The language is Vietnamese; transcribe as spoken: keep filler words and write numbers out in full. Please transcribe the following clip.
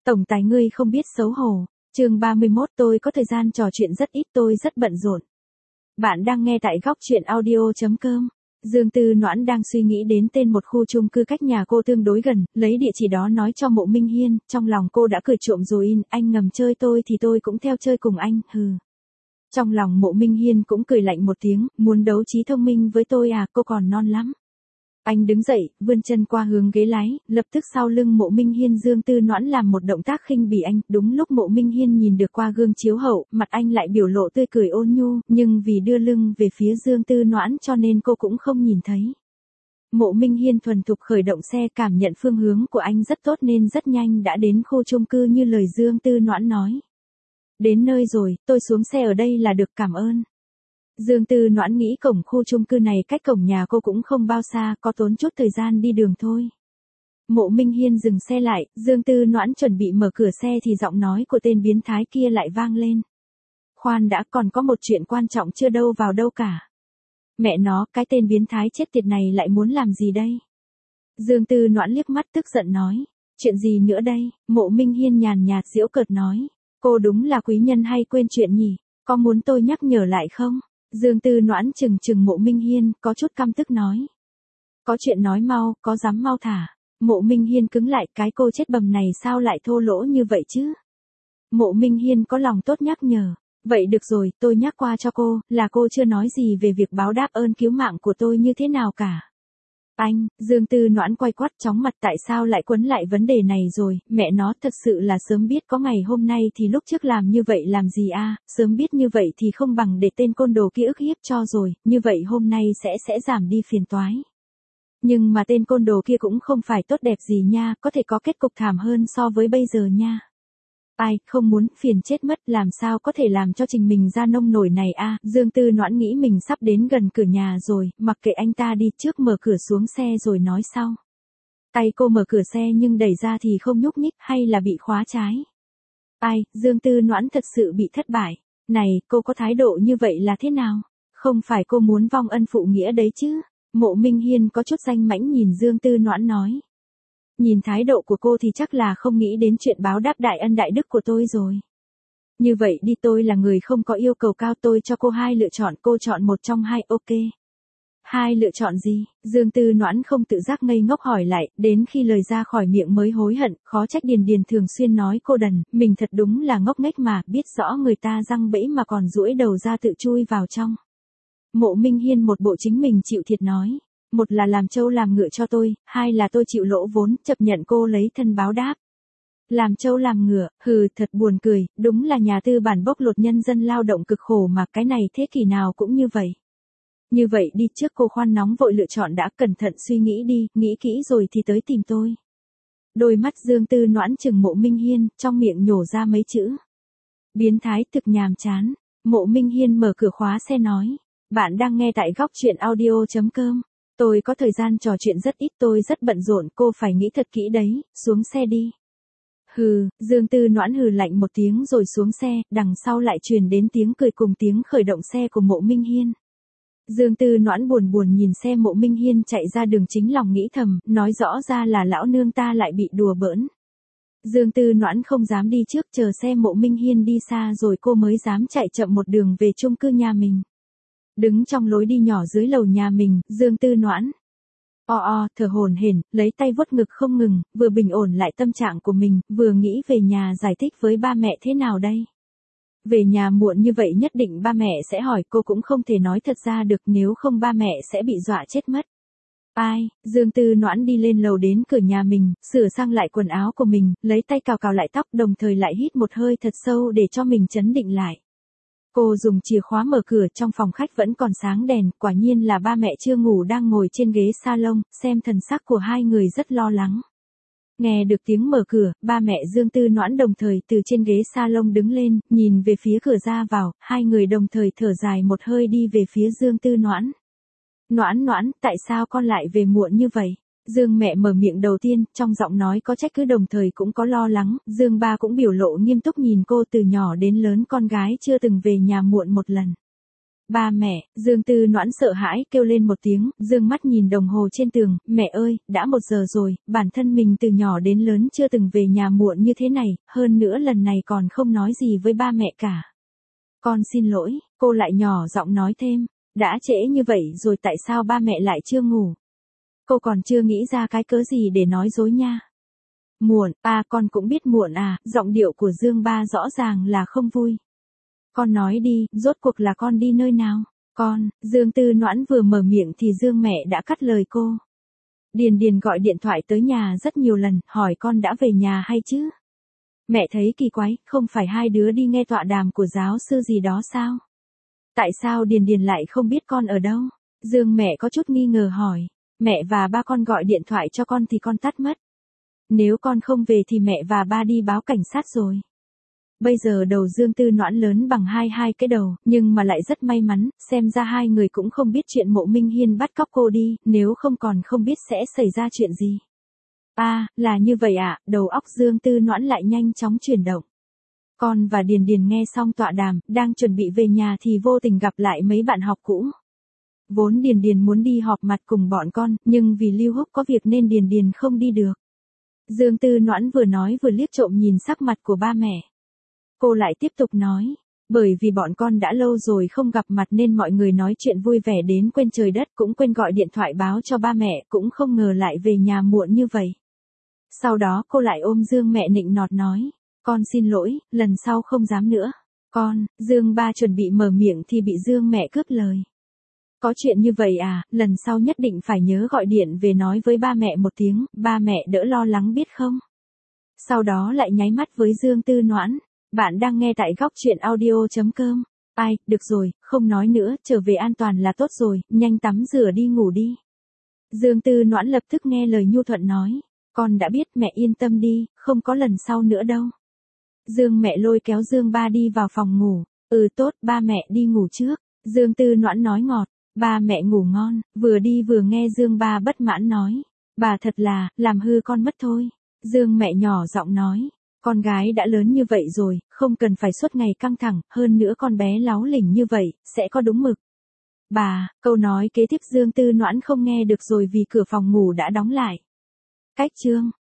Tổng tài ngươi không biết xấu hổ. Chương ba mươi mốt tôi có thời gian trò chuyện rất ít tôi rất bận rộn. Bạn đang nghe tại góc chuyện audio chấm com. Dương Tư Noãn đang suy nghĩ đến tên một khu chung cư cách nhà cô tương đối gần, lấy địa chỉ đó nói cho Mộ Minh Hiên, trong lòng cô đã cười trộm rồi in, anh ngầm chơi tôi thì tôi cũng theo chơi cùng anh, hừ. Trong lòng Mộ Minh Hiên cũng cười lạnh một tiếng, muốn đấu trí thông minh với tôi à, cô còn non lắm. Anh đứng dậy, vươn chân qua hướng ghế lái, lập tức sau lưng Mộ Minh Hiên Dương Tư Noãn làm một động tác khinh bỉ anh, đúng lúc Mộ Minh Hiên nhìn được qua gương chiếu hậu, mặt anh lại biểu lộ tươi cười ôn nhu, nhưng vì đưa lưng về phía Dương Tư Noãn cho nên cô cũng không nhìn thấy. Mộ Minh Hiên thuần thục khởi động xe, cảm nhận phương hướng của anh rất tốt nên rất nhanh đã đến khu chung cư như lời Dương Tư Noãn nói. Đến nơi rồi, tôi xuống xe ở đây là được, cảm ơn. Dương Tư Noãn nghĩ cổng khu chung cư này cách cổng nhà cô cũng không bao xa, có tốn chút thời gian đi đường thôi. Mộ Minh Hiên dừng xe lại, Dương Tư Noãn chuẩn bị mở cửa xe thì giọng nói của tên biến thái kia lại vang lên. Khoan đã, còn có một chuyện quan trọng chưa đâu vào đâu cả. Mẹ nó, cái tên biến thái chết tiệt này lại muốn làm gì đây? Dương Tư Noãn liếc mắt tức giận nói. Chuyện gì nữa đây? Mộ Minh Hiên nhàn nhạt giễu cợt nói. Cô đúng là quý nhân hay quên chuyện nhỉ? Có muốn tôi nhắc nhở lại không? Dương Tư Noãn chừng chừng Mộ Minh Hiên, có chút căm tức nói. Có chuyện nói mau, có dám mau thả. Mộ Minh Hiên cứng lại, cái cô chết bầm này sao lại thô lỗ như vậy chứ? Mộ Minh Hiên có lòng tốt nhắc nhở. Vậy được rồi, tôi nhắc qua cho cô, là cô chưa nói gì về việc báo đáp ơn cứu mạng của tôi như thế nào cả. Anh, Dương Tư Noãn quay quắt chóng mặt, tại sao lại quấn lại vấn đề này rồi, mẹ nó thật sự là sớm biết có ngày hôm nay thì lúc trước làm như vậy làm gì a, à? Sớm biết như vậy thì không bằng để tên côn đồ kia ức hiếp cho rồi, như vậy hôm nay sẽ sẽ giảm đi phiền toái. Nhưng mà tên côn đồ kia cũng không phải tốt đẹp gì nha, có thể có kết cục thảm hơn so với bây giờ nha. Ai, không muốn, phiền chết mất, làm sao có thể làm cho trình mình ra nông nổi này a, à? Dương Tư Noãn nghĩ mình sắp đến gần cửa nhà rồi, mặc kệ anh ta đi, trước mở cửa xuống xe rồi nói sau. Tay cô mở cửa xe nhưng đẩy ra thì không nhúc nhích, hay là bị khóa trái. Ai, Dương Tư Noãn thật sự bị thất bại. Này, cô có thái độ như vậy là thế nào? Không phải cô muốn vong ân phụ nghĩa đấy chứ? Mộ Minh Hiên có chút danh mãnh nhìn Dương Tư Noãn nói. Nhìn thái độ của cô thì chắc là không nghĩ đến chuyện báo đáp đại ân đại đức của tôi rồi. Như vậy đi, tôi là người không có yêu cầu cao, tôi cho cô hai lựa chọn, cô chọn một trong hai, ok. Hai lựa chọn gì? Dương Tư Noãn không tự giác ngây ngốc hỏi lại, đến khi lời ra khỏi miệng mới hối hận, khó trách Điền Điền thường xuyên nói cô đần, mình thật đúng là ngốc nghếch mà, biết rõ người ta răng bẫy mà còn duỗi đầu ra tự chui vào trong. Mộ Minh Hiên một bộ chính mình chịu thiệt nói. Một là làm trâu làm ngựa cho tôi, hai là tôi chịu lỗ vốn, chấp nhận cô lấy thân báo đáp. Làm trâu làm ngựa, hừ, thật buồn cười, đúng là nhà tư bản bóc lột nhân dân lao động cực khổ mà, cái này thế kỷ nào cũng như vậy. Như vậy đi, trước cô khoan nóng vội lựa chọn đã, cẩn thận suy nghĩ đi, nghĩ kỹ rồi thì tới tìm tôi. Đôi mắt Dương Tư Noãn chừng Mộ Minh Hiên, trong miệng nhổ ra mấy chữ. Biến thái thực nhàm chán. Mộ Minh Hiên mở cửa khóa xe nói. Bạn đang nghe tại góc chuyện audio chấm com. Tôi có thời gian trò chuyện rất ít, tôi rất bận rộn, cô phải nghĩ thật kỹ đấy, xuống xe đi. Hừ, Dương Tư Noãn hừ lạnh một tiếng rồi xuống xe, đằng sau lại truyền đến tiếng cười cùng tiếng khởi động xe của Mộ Minh Hiên. Dương Tư Noãn buồn buồn nhìn xe Mộ Minh Hiên chạy ra đường, chính lòng nghĩ thầm, nói rõ ra là lão nương ta lại bị đùa bỡn. Dương Tư Noãn không dám đi trước, chờ xe Mộ Minh Hiên đi xa rồi cô mới dám chạy chậm một đường về chung cư nhà mình. Đứng trong lối đi nhỏ dưới lầu nhà mình, Dương Tư Noãn o o thở hổn hển, lấy tay vuốt ngực không ngừng, vừa bình ổn lại tâm trạng của mình, vừa nghĩ về nhà giải thích với ba mẹ thế nào đây. Về nhà muộn như vậy nhất định ba mẹ sẽ hỏi, cô cũng không thể nói thật ra được, nếu không ba mẹ sẽ bị dọa chết mất. Ai, Dương Tư Noãn đi lên lầu đến cửa nhà mình, sửa sang lại quần áo của mình, lấy tay cào cào lại tóc, đồng thời lại hít một hơi thật sâu để cho mình trấn định lại. Cô dùng chìa khóa mở cửa, trong phòng khách vẫn còn sáng đèn, quả nhiên là ba mẹ chưa ngủ đang ngồi trên ghế salon, xem thần sắc của hai người rất lo lắng. Nghe được tiếng mở cửa, ba mẹ Dương Tư Noãn đồng thời từ trên ghế salon đứng lên, nhìn về phía cửa ra vào, hai người đồng thời thở dài một hơi đi về phía Dương Tư Noãn. Noãn Noãn, tại sao con lại về muộn như vậy? Dương mẹ mở miệng đầu tiên, trong giọng nói có trách cứ đồng thời cũng có lo lắng, Dương ba cũng biểu lộ nghiêm túc nhìn cô, từ nhỏ đến lớn con gái chưa từng về nhà muộn một lần. Ba mẹ, Dương Tư Noãn sợ hãi kêu lên một tiếng, dương mắt nhìn đồng hồ trên tường, mẹ ơi, đã một giờ rồi, bản thân mình từ nhỏ đến lớn chưa từng về nhà muộn như thế này, hơn nữa lần này còn không nói gì với ba mẹ cả. Con xin lỗi, cô lại nhỏ giọng nói thêm, đã trễ như vậy rồi tại sao ba mẹ lại chưa ngủ? Cô còn chưa nghĩ ra cái cớ gì để nói dối nha. Muộn, à con cũng biết muộn à, giọng điệu của Dương ba rõ ràng là không vui. Con nói đi, rốt cuộc là con đi nơi nào? Con, Dương Tư Noãn vừa mở miệng thì Dương mẹ đã cắt lời cô. Điền Điền gọi điện thoại tới nhà rất nhiều lần, hỏi con đã về nhà hay chứ? Mẹ thấy kỳ quái, không phải hai đứa đi nghe tọa đàm của giáo sư gì đó sao? Tại sao Điền Điền lại không biết con ở đâu? Dương mẹ có chút nghi ngờ hỏi. Mẹ và ba con gọi điện thoại cho con thì con tắt mất. Nếu con không về thì mẹ và ba đi báo cảnh sát rồi. Bây giờ đầu Dương Tư Noãn lớn bằng hai hai cái đầu, nhưng mà lại rất may mắn, xem ra hai người cũng không biết chuyện Mộ Minh Hiên bắt cóc cô đi, nếu không còn không biết sẽ xảy ra chuyện gì. À, là như vậy ạ, à, đầu óc Dương Tư Noãn lại nhanh chóng chuyển động. Con và Điền Điền nghe xong tọa đàm, đang chuẩn bị về nhà thì vô tình gặp lại mấy bạn học cũ. Vốn Điền Điền muốn đi họp mặt cùng bọn con, nhưng vì Lưu Húc có việc nên Điền Điền không đi được. Dương Tư Noãn vừa nói vừa liếc trộm nhìn sắc mặt của ba mẹ. Cô lại tiếp tục nói, bởi vì bọn con đã lâu rồi không gặp mặt nên mọi người nói chuyện vui vẻ đến quên trời đất, cũng quên gọi điện thoại báo cho ba mẹ, cũng không ngờ lại về nhà muộn như vậy. Sau đó cô lại ôm Dương mẹ nịnh nọt nói, con xin lỗi, lần sau không dám nữa. Con, Dương ba chuẩn bị mở miệng thì bị Dương mẹ cướp lời. Có chuyện như vậy à, lần sau nhất định phải nhớ gọi điện về nói với ba mẹ một tiếng, ba mẹ đỡ lo lắng biết không? Sau đó lại nháy mắt với Dương Tư Noãn. Bạn đang nghe tại góc truyện audio chấm com. Ai, được rồi, không nói nữa, trở về an toàn là tốt rồi, nhanh tắm rửa đi ngủ đi. Dương Tư Noãn lập tức nghe lời nhu thuận nói. Con đã biết, mẹ yên tâm đi, không có lần sau nữa đâu. Dương mẹ lôi kéo Dương ba đi vào phòng ngủ. Ừ tốt, ba mẹ đi ngủ trước. Dương Tư Noãn nói ngọt. Ba mẹ ngủ ngon, vừa đi vừa nghe Dương ba bất mãn nói. Bà thật là, làm hư con mất thôi. Dương mẹ nhỏ giọng nói. Con gái đã lớn như vậy rồi, không cần phải suốt ngày căng thẳng, hơn nữa con bé láu lỉnh như vậy, sẽ có đúng mực. Bà, câu nói kế tiếp Dương Tư Noãn không nghe được rồi vì cửa phòng ngủ đã đóng lại. Cách chương